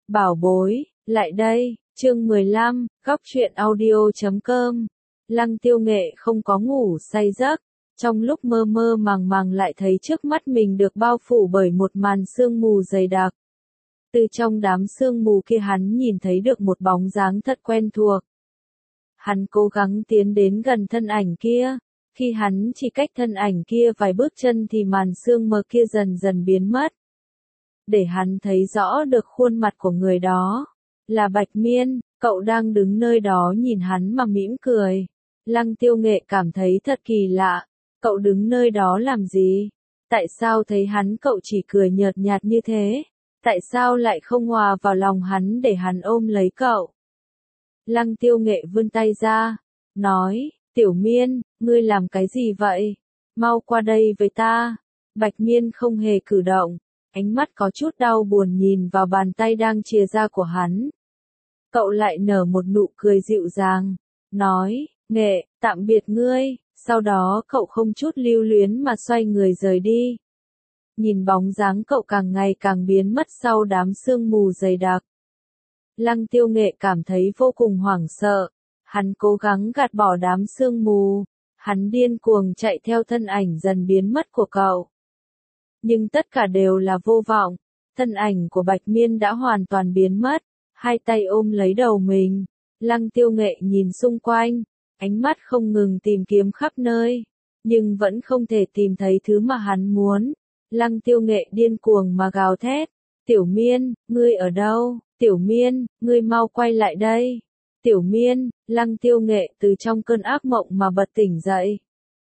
Bảo bối, lại đây, chương 15, góc truyện audio.com. Lăng Tiêu Nghệ không có ngủ say giấc, trong lúc mơ mơ màng màng lại thấy trước mắt mình được bao phủ bởi một màn sương mù dày đặc. Từ trong đám sương mù kia hắn nhìn thấy được một bóng dáng thật quen thuộc. Hắn cố gắng tiến đến gần thân ảnh kia, khi hắn chỉ cách thân ảnh kia vài bước chân thì màn sương mờ kia dần dần biến mất. Để hắn thấy rõ được khuôn mặt của người đó, là Bạch Miên, cậu đang đứng nơi đó nhìn hắn mà mỉm cười. Lăng Tiêu Nghệ cảm thấy thật kỳ lạ, cậu đứng nơi đó làm gì? Tại sao thấy hắn cậu chỉ cười nhợt nhạt như thế? Tại sao lại không hòa vào lòng hắn để hắn ôm lấy cậu? Lăng Tiêu Nghệ vươn tay ra, nói, Tiểu Miên, ngươi làm cái gì vậy? Mau qua đây với ta. Bạch Miên không hề cử động, ánh mắt có chút đau buồn nhìn vào bàn tay đang chìa ra của hắn. Cậu lại nở một nụ cười dịu dàng, nói, Nghệ, tạm biệt ngươi, sau đó cậu không chút lưu luyến mà xoay người rời đi. Nhìn bóng dáng cậu càng ngày càng biến mất sau đám sương mù dày đặc. Lăng Tiêu Nghệ cảm thấy vô cùng hoảng sợ, hắn cố gắng gạt bỏ đám sương mù, hắn điên cuồng chạy theo thân ảnh dần biến mất của cậu. Nhưng tất cả đều là vô vọng, thân ảnh của Bạch Miên đã hoàn toàn biến mất, hai tay ôm lấy đầu mình. Lăng Tiêu Nghệ nhìn xung quanh, ánh mắt không ngừng tìm kiếm khắp nơi, nhưng vẫn không thể tìm thấy thứ mà hắn muốn. Lăng Tiêu Nghệ điên cuồng mà gào thét, Tiểu Miên, ngươi ở đâu? Tiểu Miên, ngươi mau quay lại đây. Tiểu Miên, Lăng Tiêu Nghệ từ trong cơn ác mộng mà bật tỉnh dậy.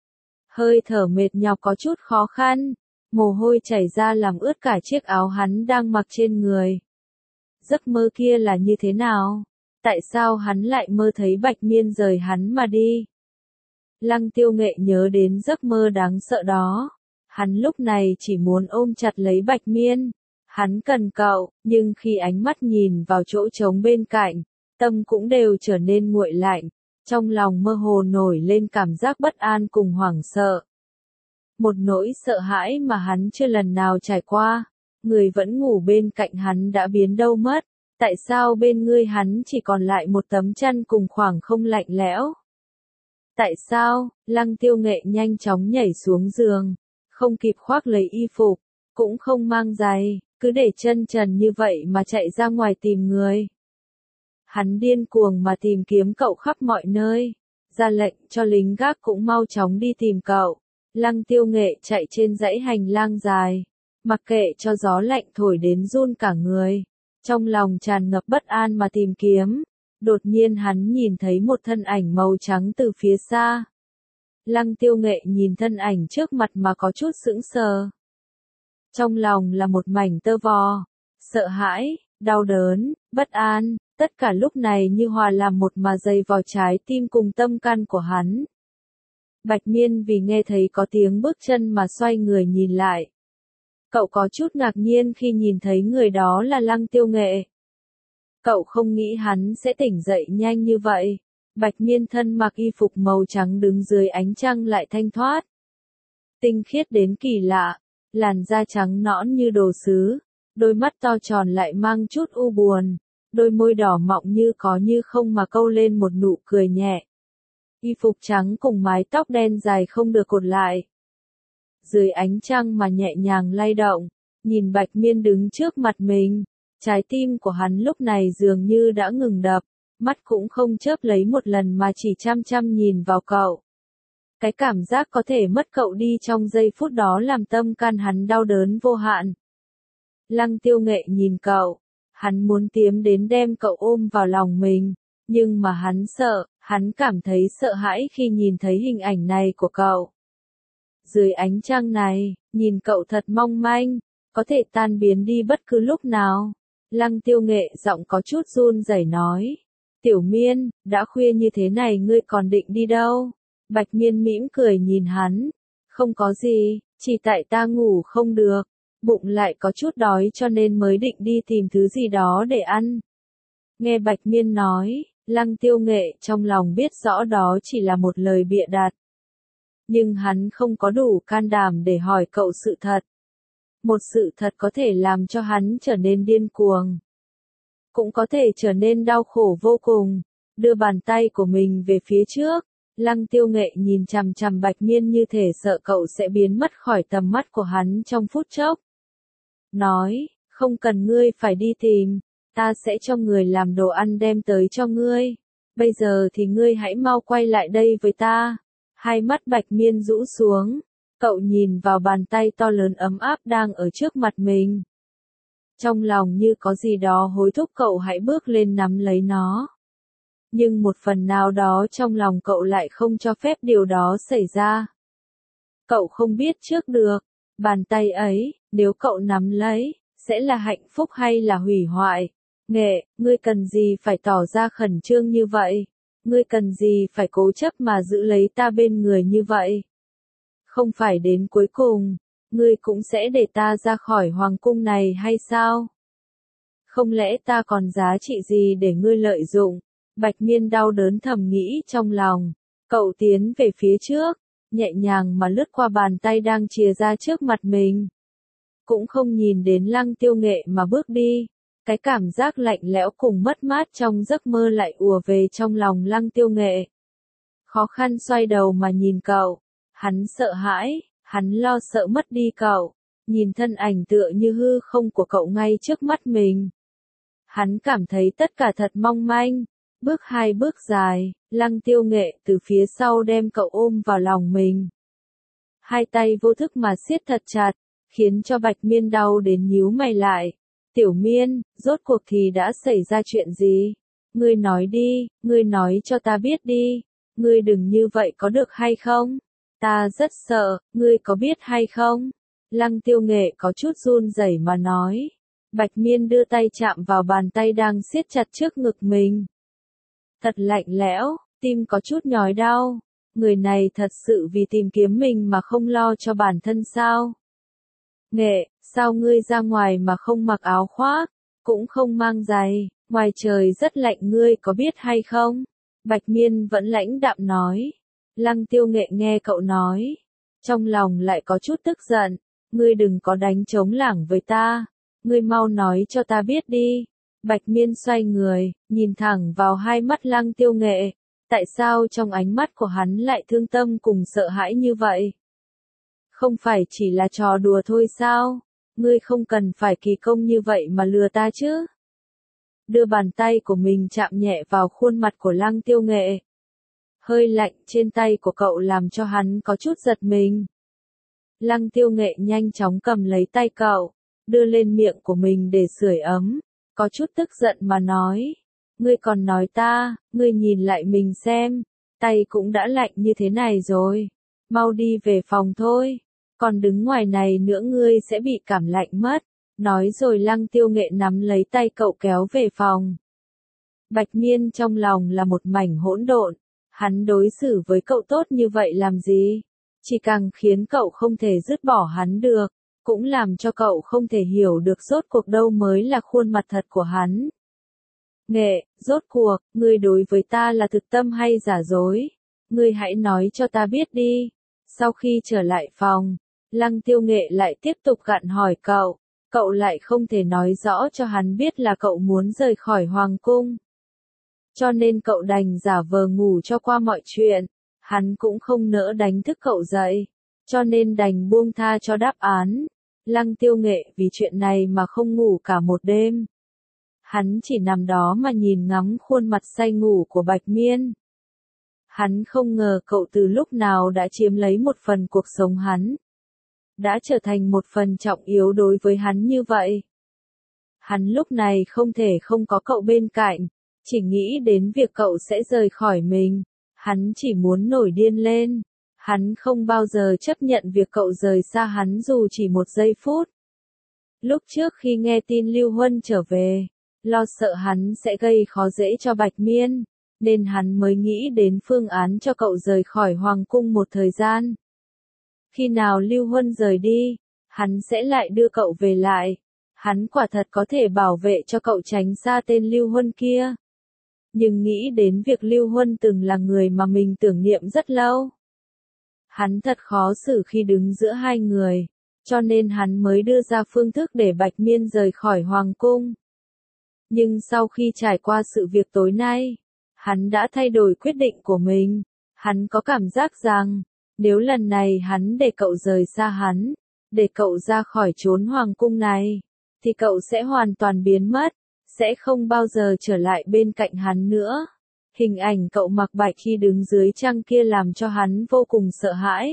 Hơi thở mệt nhọc có chút khó khăn, mồ hôi chảy ra làm ướt cả chiếc áo hắn đang mặc trên người. Giấc mơ kia là như thế nào? Tại sao hắn lại mơ thấy Bạch Miên rời hắn mà đi? Lăng Tiêu Nghệ nhớ đến giấc mơ đáng sợ đó. Hắn lúc này chỉ muốn ôm chặt lấy Bạch Miên. Hắn cần cậu, nhưng khi ánh mắt nhìn vào chỗ trống bên cạnh, tâm cũng đều trở nên nguội lạnh. Trong lòng mơ hồ nổi lên cảm giác bất an cùng hoảng sợ. Một nỗi sợ hãi mà hắn chưa lần nào trải qua. Người vẫn ngủ bên cạnh hắn đã biến đâu mất. Tại sao bên ngươi hắn chỉ còn lại một tấm chăn cùng khoảng không lạnh lẽo? Tại sao? Lăng Tiêu Nghệ nhanh chóng nhảy xuống giường, không kịp khoác lấy y phục, cũng không mang giày, cứ để chân trần như vậy mà chạy ra ngoài tìm người. Hắn điên cuồng mà tìm kiếm cậu khắp mọi nơi, ra lệnh cho lính gác cũng mau chóng đi tìm cậu. Lăng Tiêu Nghệ chạy trên dãy hành lang dài, mặc kệ cho gió lạnh thổi đến run cả người, trong lòng tràn ngập bất an mà tìm kiếm. Đột nhiên hắn nhìn thấy một thân ảnh màu trắng từ phía xa. Lăng Tiêu Nghệ nhìn thân ảnh trước mặt mà có chút sững sờ. Trong lòng là một mảnh tơ vò, sợ hãi, đau đớn, bất an, tất cả lúc này như hòa làm một mà dày vào trái tim cùng tâm can của hắn. Bạch Miên vì nghe thấy có tiếng bước chân mà xoay người nhìn lại. Cậu có chút ngạc nhiên khi nhìn thấy người đó là Lăng Tiêu Nghệ. Cậu không nghĩ hắn sẽ tỉnh dậy nhanh như vậy. Bạch Miên thân mặc y phục màu trắng đứng dưới ánh trăng lại thanh thoát. Tinh khiết đến kỳ lạ, làn da trắng nõn như đồ sứ, đôi mắt to tròn lại mang chút u buồn, đôi môi đỏ mọng như có như không mà câu lên một nụ cười nhẹ. Y phục trắng cùng mái tóc đen dài không được cột lại. Dưới ánh trăng mà nhẹ nhàng lay động, nhìn Bạch Miên đứng trước mặt mình, trái tim của hắn lúc này dường như đã ngừng đập, mắt cũng không chớp lấy một lần mà chỉ chăm chăm nhìn vào cậu. Cái cảm giác có thể mất cậu đi trong giây phút đó làm tâm can hắn đau đớn vô hạn. Lăng Tiêu Nghệ nhìn cậu, hắn muốn tiến đến đem cậu ôm vào lòng mình, nhưng mà hắn sợ, hắn cảm thấy sợ hãi khi nhìn thấy hình ảnh này của cậu. Dưới ánh trăng này, nhìn cậu thật mong manh, có thể tan biến đi bất cứ lúc nào. Lăng Tiêu Nghệ giọng có chút run rẩy nói, Tiểu Miên, đã khuya như thế này ngươi còn định đi đâu? Bạch Miên mỉm cười nhìn hắn, không có gì, chỉ tại ta ngủ không được, bụng lại có chút đói cho nên mới định đi tìm thứ gì đó để ăn. Nghe Bạch Miên nói, Lăng Tiêu Nghệ trong lòng biết rõ đó chỉ là một lời bịa đặt. Nhưng hắn không có đủ can đảm để hỏi cậu sự thật. Một sự thật có thể làm cho hắn trở nên điên cuồng. cũng có thể trở nên đau khổ vô cùng. Đưa bàn tay của mình về phía trước, Lăng Tiêu Nghệ nhìn chằm chằm Bạch Miên như thể sợ cậu sẽ biến mất khỏi tầm mắt của hắn trong phút chốc. Nói, không cần ngươi phải đi tìm, ta sẽ cho người làm đồ ăn đem tới cho ngươi. Bây giờ thì ngươi hãy mau quay lại đây với ta. Hai mắt Bạch Miên rũ xuống, cậu nhìn vào bàn tay to lớn ấm áp đang ở trước mặt mình. Trong lòng như có gì đó hối thúc cậu hãy bước lên nắm lấy nó. Nhưng một phần nào đó trong lòng cậu lại không cho phép điều đó xảy ra. Cậu không biết trước được, bàn tay ấy, nếu cậu nắm lấy, sẽ là hạnh phúc hay là hủy hoại. Nghệ, ngươi cần gì phải tỏ ra khẩn trương như vậy? Ngươi cần gì phải cố chấp mà giữ lấy ta bên người như vậy? Không phải đến cuối cùng, ngươi cũng sẽ để ta ra khỏi hoàng cung này hay sao? Không lẽ ta còn giá trị gì để ngươi lợi dụng? Bạch Miên đau đớn thầm nghĩ trong lòng. Cậu tiến về phía trước, nhẹ nhàng mà lướt qua bàn tay đang chìa ra trước mặt mình. Cũng không nhìn đến Lăng Tiêu Nghệ mà bước đi. Cái cảm giác lạnh lẽo cùng mất mát trong giấc mơ lại ùa về trong lòng Lăng Tiêu Nghệ. Khó khăn xoay đầu mà nhìn cậu. Hắn sợ hãi, hắn lo sợ mất đi cậu. Nhìn thân ảnh tựa như hư không của cậu ngay trước mắt mình. Hắn cảm thấy tất cả thật mong manh. Bước hai bước dài, Lăng Tiêu Nghệ từ phía sau đem cậu ôm vào lòng mình. Hai tay vô thức mà siết thật chặt, khiến cho Bạch Miên đau đến nhíu mày lại. Tiểu Miên, rốt cuộc thì đã xảy ra chuyện gì? Ngươi nói đi, ngươi nói cho ta biết đi. Ngươi đừng như vậy có được hay không? Ta rất sợ, ngươi có biết hay không? Lăng Tiêu Nghệ có chút run rẩy mà nói. Bạch Miên đưa tay chạm vào bàn tay đang siết chặt trước ngực mình. Thật lạnh lẽo, tim có chút nhói đau. Người này thật sự vì tìm kiếm mình mà không lo cho bản thân sao? Nghệ, sao ngươi ra ngoài mà không mặc áo khoác, cũng không mang giày, ngoài trời rất lạnh ngươi có biết hay không? Bạch Miên vẫn lãnh đạm nói. Lăng Tiêu Nghệ nghe cậu nói, trong lòng lại có chút tức giận. Ngươi đừng có đánh trống lảng với ta, ngươi mau nói cho ta biết đi. Bạch Miên xoay người, nhìn thẳng vào hai mắt Lăng Tiêu Nghệ. Tại sao trong ánh mắt của hắn lại thương tâm cùng sợ hãi như vậy? Không phải chỉ là trò đùa thôi sao? Ngươi không cần phải kỳ công như vậy mà lừa ta chứ? Đưa bàn tay của mình chạm nhẹ vào khuôn mặt của Lăng Tiêu Nghệ. Hơi lạnh trên tay của cậu làm cho hắn có chút giật mình. Lăng Tiêu Nghệ nhanh chóng cầm lấy tay cậu, đưa lên miệng của mình để sưởi ấm. Có chút tức giận mà nói. Ngươi còn nói ta, ngươi nhìn lại mình xem, tay cũng đã lạnh như thế này rồi. Mau đi về phòng thôi, còn đứng ngoài này nữa ngươi sẽ bị cảm lạnh mất. Nói rồi Lăng Tiêu Nghệ nắm lấy tay cậu kéo về phòng. Bạch Miên trong lòng là một mảnh hỗn độn. Hắn đối xử với cậu tốt như vậy làm gì? Chỉ càng khiến cậu không thể dứt bỏ hắn được, cũng làm cho cậu không thể hiểu được rốt cuộc đâu mới là khuôn mặt thật của hắn. Nghệ, rốt cuộc, ngươi đối với ta là thực tâm hay giả dối? Ngươi hãy nói cho ta biết đi. Sau khi trở lại phòng, Lăng Tiêu Nghệ lại tiếp tục gặn hỏi cậu. Cậu lại không thể nói rõ cho hắn biết là cậu muốn rời khỏi hoàng cung. Cho nên cậu đành giả vờ ngủ cho qua mọi chuyện. Hắn cũng không nỡ đánh thức cậu dậy. Cho nên đành buông tha cho đáp án. Lăng Tiêu Nghệ vì chuyện này mà không ngủ cả một đêm. Hắn chỉ nằm đó mà nhìn ngắm khuôn mặt say ngủ của Bạch Miên. Hắn không ngờ cậu từ lúc nào đã chiếm lấy một phần cuộc sống hắn. Đã trở thành một phần trọng yếu đối với hắn như vậy. Hắn lúc này không thể không có cậu bên cạnh, chỉ nghĩ đến việc cậu sẽ rời khỏi mình. Hắn chỉ muốn nổi điên lên. Hắn không bao giờ chấp nhận việc cậu rời xa hắn dù chỉ một giây phút. Lúc trước khi nghe tin Lưu Huân trở về, lo sợ hắn sẽ gây khó dễ cho Bạch Miên, nên hắn mới nghĩ đến phương án cho cậu rời khỏi hoàng cung một thời gian. Khi nào Lưu Huân rời đi, hắn sẽ lại đưa cậu về lại. Hắn quả thật có thể bảo vệ cho cậu tránh xa tên Lưu Huân kia. Nhưng nghĩ đến việc Lưu Huân từng là người mà mình tưởng niệm rất lâu. Hắn thật khó xử khi đứng giữa hai người, cho nên hắn mới đưa ra phương thức để Bạch Miên rời khỏi hoàng cung. Nhưng sau khi trải qua sự việc tối nay, hắn đã thay đổi quyết định của mình. Hắn có cảm giác rằng, nếu lần này hắn để cậu rời xa hắn, để cậu ra khỏi chốn hoàng cung này, thì cậu sẽ hoàn toàn biến mất, sẽ không bao giờ trở lại bên cạnh hắn nữa. Hình ảnh cậu Mạc Bạch khi đứng dưới trăng kia làm cho hắn vô cùng sợ hãi.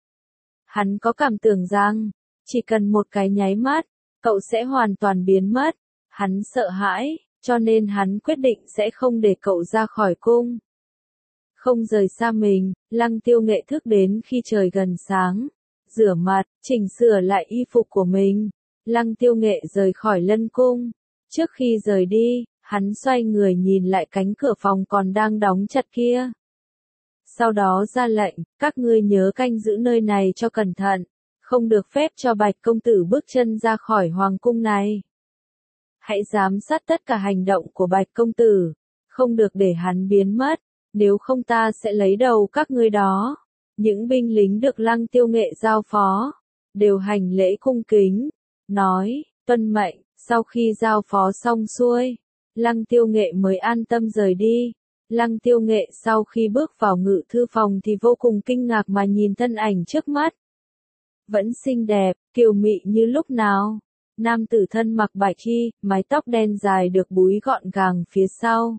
Hắn có cảm tưởng rằng, chỉ cần một cái nháy mắt, cậu sẽ hoàn toàn biến mất. Hắn sợ hãi, cho nên hắn quyết định sẽ không để cậu ra khỏi cung. Không rời xa mình, Lăng Tiêu Nghệ thức đến khi trời gần sáng. Rửa mặt, chỉnh sửa lại y phục của mình. Lăng Tiêu Nghệ rời khỏi Lân Cung. Trước khi rời đi, hắn xoay người nhìn lại cánh cửa phòng còn đang đóng chặt kia. Sau đó ra lệnh, các ngươi nhớ canh giữ nơi này cho cẩn thận, không được phép cho Bạch công tử bước chân ra khỏi hoàng cung này. Hãy giám sát tất cả hành động của Bạch công tử, không được để hắn biến mất, nếu không ta sẽ lấy đầu các ngươi đó. Những binh lính được Lăng Tiêu Nghệ giao phó, đều hành lễ cung kính, nói, tuân mệnh. Sau khi giao phó xong xuôi, Lăng Tiêu Nghệ mới an tâm rời đi. Lăng Tiêu Nghệ sau khi bước vào ngự thư phòng thì vô cùng kinh ngạc mà nhìn thân ảnh trước mắt. Vẫn xinh đẹp, kiều mị như lúc nào. Nam tử thân mặc bạch y, mái tóc đen dài được búi gọn gàng phía sau.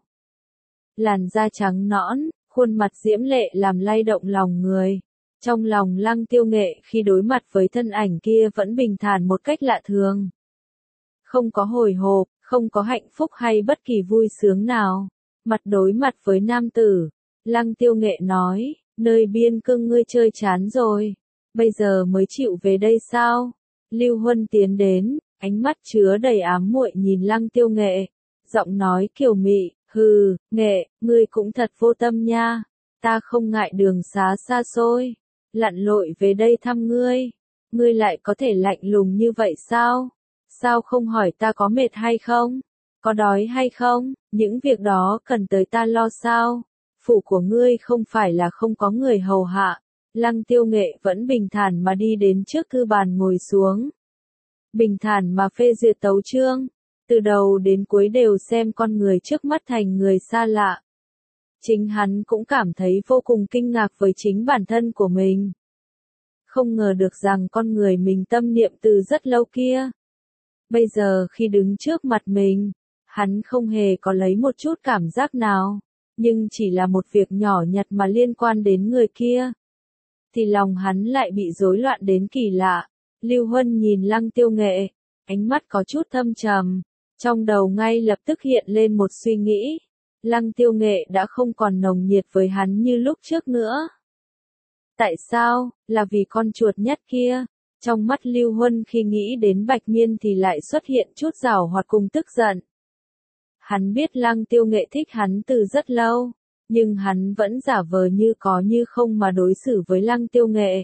Làn da trắng nõn, khuôn mặt diễm lệ làm lay động lòng người. Trong lòng Lăng Tiêu Nghệ khi đối mặt với thân ảnh kia vẫn bình thản một cách lạ thường. Không có hồi hộp, không có hạnh phúc hay bất kỳ vui sướng nào. Mặt đối mặt với nam tử, Lăng Tiêu Nghệ nói, nơi biên cương ngươi chơi chán rồi, bây giờ mới chịu về đây sao? Lưu Huân tiến đến, ánh mắt chứa đầy ám muội nhìn Lăng Tiêu Nghệ, giọng nói kiều mị, hừ, Nghệ, ngươi cũng thật vô tâm nha, ta không ngại đường xá xa xôi, lặn lội về đây thăm ngươi lại có thể lạnh lùng như vậy sao? Sao không hỏi ta có mệt hay không? Có đói hay không? Những việc đó cần tới ta lo sao? Phủ của ngươi không phải là không có người hầu hạ. Lăng Tiêu Nghệ vẫn bình thản mà đi đến trước thư bàn ngồi xuống. Bình thản mà phê duyệt tấu chương. Từ đầu đến cuối đều xem con người trước mắt thành người xa lạ. Chính hắn cũng cảm thấy vô cùng kinh ngạc với chính bản thân của mình. Không ngờ được rằng con người mình tâm niệm từ rất lâu kia. Bây giờ khi đứng trước mặt mình, hắn không hề có lấy một chút cảm giác nào, nhưng chỉ là một việc nhỏ nhặt mà liên quan đến người kia. Thì lòng hắn lại bị rối loạn đến kỳ lạ. Lưu Huân nhìn Lăng Tiêu Nghệ, ánh mắt có chút thâm trầm, trong đầu ngay lập tức hiện lên một suy nghĩ. Lăng Tiêu Nghệ đã không còn nồng nhiệt với hắn như lúc trước nữa. Tại sao? Là vì con chuột nhắt kia. Trong mắt Lưu Huân khi nghĩ đến Bạch Miên thì lại xuất hiện chút giảo hoạt cùng tức giận. Hắn biết Lăng Tiêu Nghệ thích hắn từ rất lâu, nhưng hắn vẫn giả vờ như có như không mà đối xử với Lăng Tiêu Nghệ.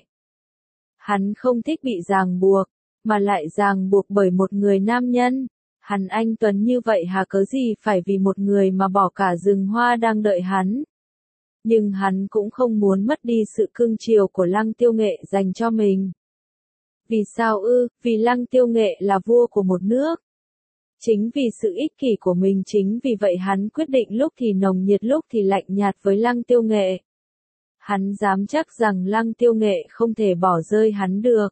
Hắn không thích bị ràng buộc, mà lại ràng buộc bởi một người nam nhân. Hắn anh tuấn như vậy hà cớ gì phải vì một người mà bỏ cả rừng hoa đang đợi hắn. Nhưng hắn cũng không muốn mất đi sự cưng chiều của Lăng Tiêu Nghệ dành cho mình. Vì sao ư? Vì Lăng Tiêu Nghệ là vua của một nước. Chính vì sự ích kỷ của mình, chính vì vậy hắn quyết định lúc thì nồng nhiệt lúc thì lạnh nhạt với Lăng Tiêu Nghệ. Hắn dám chắc rằng Lăng Tiêu Nghệ không thể bỏ rơi hắn được.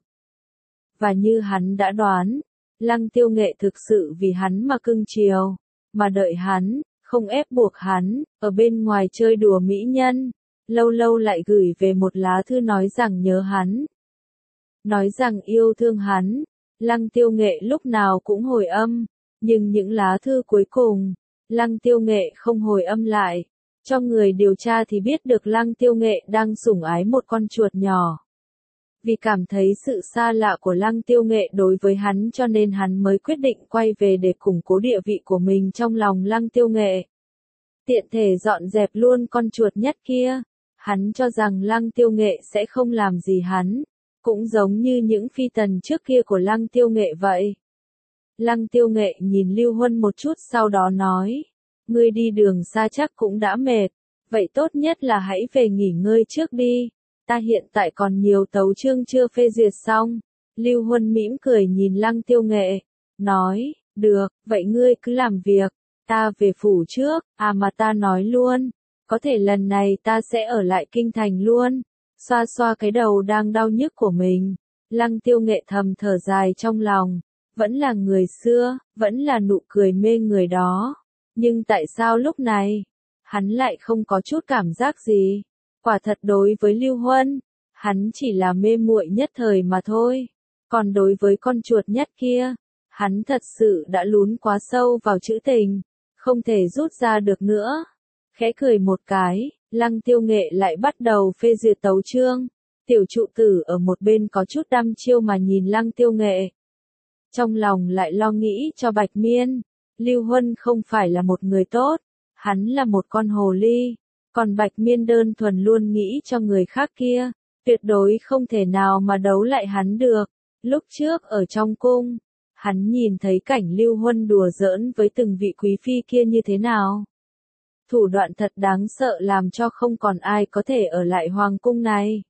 Và như hắn đã đoán, Lăng Tiêu Nghệ thực sự vì hắn mà cưng chiều, mà đợi hắn, không ép buộc hắn, ở bên ngoài chơi đùa mỹ nhân, lâu lâu lại gửi về một lá thư nói rằng nhớ hắn. Nói rằng yêu thương hắn. Lăng Tiêu Nghệ lúc nào cũng hồi âm, nhưng những lá thư cuối cùng, Lăng Tiêu Nghệ không hồi âm lại. Cho người điều tra thì biết được Lăng Tiêu Nghệ đang sủng ái một con chuột nhỏ. Vì cảm thấy sự xa lạ của Lăng Tiêu Nghệ đối với hắn cho nên hắn mới quyết định quay về để củng cố địa vị của mình trong lòng Lăng Tiêu Nghệ. Tiện thể dọn dẹp luôn con chuột nhắt kia. Hắn cho rằng Lăng Tiêu Nghệ sẽ không làm gì hắn. Cũng giống như những phi tần trước kia của Lăng Tiêu Nghệ vậy. Lăng Tiêu Nghệ nhìn Lưu Huân một chút sau đó nói. Ngươi đi đường xa chắc cũng đã mệt. Vậy tốt nhất là hãy về nghỉ ngơi trước đi. Ta hiện tại còn nhiều tấu chương chưa phê duyệt xong. Lưu Huân mỉm cười nhìn Lăng Tiêu Nghệ. Nói, được, vậy ngươi cứ làm việc. ta về phủ trước, à mà ta nói luôn, có thể lần này ta sẽ ở lại kinh thành luôn. Xoa xoa cái đầu đang đau nhức của mình, Lăng Tiêu Nghệ thầm thở dài trong lòng, vẫn là người xưa, vẫn là nụ cười mê người đó. Nhưng tại sao lúc này, hắn lại không có chút cảm giác gì? Quả thật đối với Lưu Huân, hắn chỉ là mê muội nhất thời mà thôi. Còn đối với con chuột nhất kia, hắn thật sự đã lún quá sâu vào trữ tình, không thể rút ra được nữa. Khẽ cười một cái, Lăng Tiêu Nghệ lại bắt đầu phê duyệt tấu chương. Tiểu trụ tử ở một bên có chút đăm chiêu mà nhìn Lăng Tiêu Nghệ. Trong lòng lại lo nghĩ cho Bạch Miên. Lưu Huân không phải là một người tốt, hắn là một con hồ ly. Còn Bạch Miên đơn thuần luôn nghĩ cho người khác kia, tuyệt đối không thể nào mà đấu lại hắn được. Lúc trước ở trong cung, hắn nhìn thấy cảnh Lưu Huân đùa giỡn với từng vị quý phi kia như thế nào. Thủ đoạn thật đáng sợ làm cho không còn ai có thể ở lại hoàng cung này.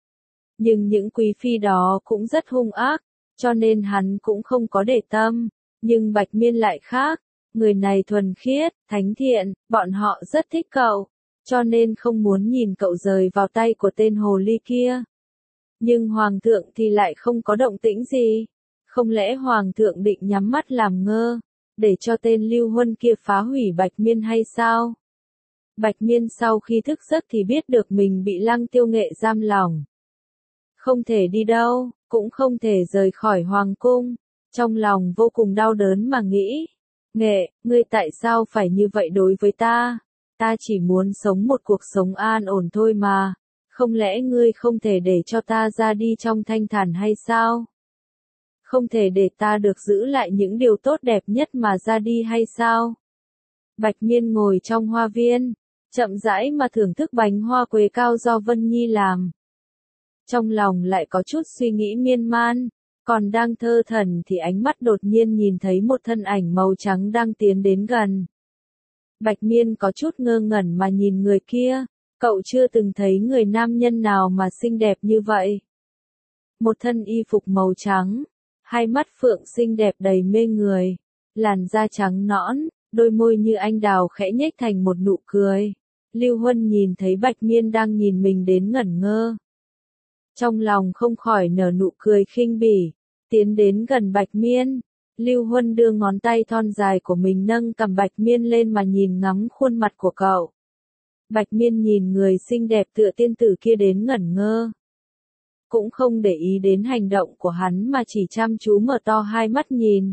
Nhưng những quý phi đó cũng rất hung ác, cho nên hắn cũng không có để tâm. Nhưng Bạch Miên lại khác, người này thuần khiết, thánh thiện, bọn họ rất thích cậu, cho nên không muốn nhìn cậu rời vào tay của tên hồ ly kia. Nhưng hoàng thượng thì lại không có động tĩnh gì. Không lẽ hoàng thượng định nhắm mắt làm ngơ, để cho tên Lưu Huân kia phá hủy Bạch Miên hay sao? Bạch Miên sau khi thức giấc thì biết được mình bị Lăng Tiêu Nghệ giam lỏng. Không thể đi đâu, cũng không thể rời khỏi hoàng cung. Trong lòng vô cùng đau đớn mà nghĩ. Nghệ, ngươi tại sao phải như vậy đối với ta? Ta chỉ muốn sống một cuộc sống an ổn thôi mà. Không lẽ ngươi không thể để cho ta ra đi trong thanh thản hay sao? Không thể để ta được giữ lại những điều tốt đẹp nhất mà ra đi hay sao? Bạch Miên ngồi trong hoa viên, chậm rãi mà thưởng thức bánh hoa quế cao do Vân Nhi làm. Trong lòng lại có chút suy nghĩ miên man, còn đang thơ thẩn thì ánh mắt đột nhiên nhìn thấy một thân ảnh màu trắng đang tiến đến gần. Bạch Miên có chút ngơ ngẩn mà nhìn người kia, cậu chưa từng thấy người nam nhân nào mà xinh đẹp như vậy. Một thân y phục màu trắng, hai mắt phượng xinh đẹp đầy mê người, làn da trắng nõn, đôi môi như anh đào khẽ nhếch thành một nụ cười. Lưu Huân nhìn thấy Bạch Miên đang nhìn mình đến ngẩn ngơ. Trong lòng không khỏi nở nụ cười khinh bỉ, tiến đến gần Bạch Miên. Lưu Huân đưa ngón tay thon dài của mình nâng cầm Bạch Miên lên mà nhìn ngắm khuôn mặt của cậu. Bạch Miên nhìn người xinh đẹp tựa tiên tử kia đến ngẩn ngơ. Cũng không để ý đến hành động của hắn mà chỉ chăm chú mở to hai mắt nhìn.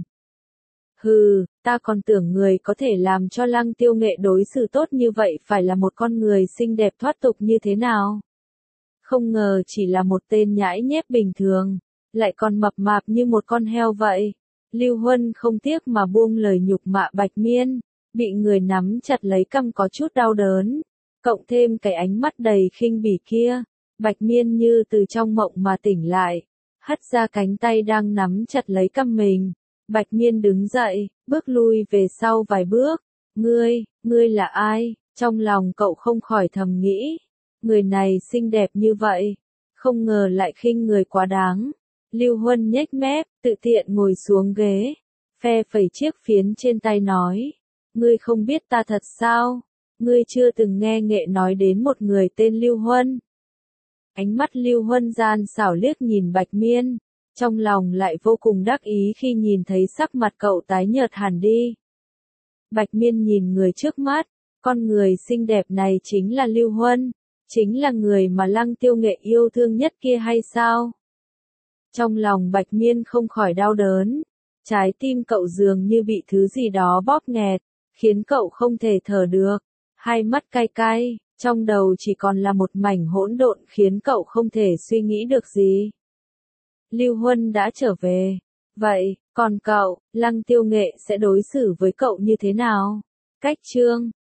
Hừ, ta còn tưởng người có thể làm cho Lăng Tiêu Nghệ đối xử tốt như vậy phải là một con người xinh đẹp thoát tục như thế nào. Không ngờ chỉ là một tên nhãi nhép bình thường, lại còn mập mạp như một con heo vậy. Lưu Huân không tiếc mà buông lời nhục mạ Bạch Miên, bị người nắm chặt lấy cằm có chút đau đớn, cộng thêm cái ánh mắt đầy khinh bỉ kia, Bạch Miên như từ trong mộng mà tỉnh lại, hất ra cánh tay đang nắm chặt lấy cằm mình. Bạch Miên đứng dậy, bước lui về sau vài bước. Ngươi là ai? Trong lòng cậu không khỏi thầm nghĩ. Người này xinh đẹp như vậy, không ngờ lại khinh người quá đáng. Lưu Huân nhếch mép, tự tiện ngồi xuống ghế, phe phẩy chiếc phiến trên tay nói. Ngươi không biết ta thật sao? Ngươi chưa từng nghe Nghệ nói đến một người tên Lưu Huân. Ánh mắt Lưu Huân gian xảo liếc nhìn Bạch Miên, trong lòng lại vô cùng đắc ý khi nhìn thấy sắc mặt cậu tái nhợt hẳn đi. Bạch Miên nhìn người trước mắt, con người xinh đẹp này chính là Lưu Huân, chính là người mà Lăng Tiêu Nghệ yêu thương nhất kia hay sao? Trong lòng Bạch Miên không khỏi đau đớn, trái tim cậu dường như bị thứ gì đó bóp nghẹt, khiến cậu không thể thở được, hai mắt cay cay, trong đầu chỉ còn là một mảnh hỗn độn khiến cậu không thể suy nghĩ được gì. Lưu Huân đã trở về, vậy, còn cậu, Lăng Tiêu Nghệ sẽ đối xử với cậu như thế nào? Cách chương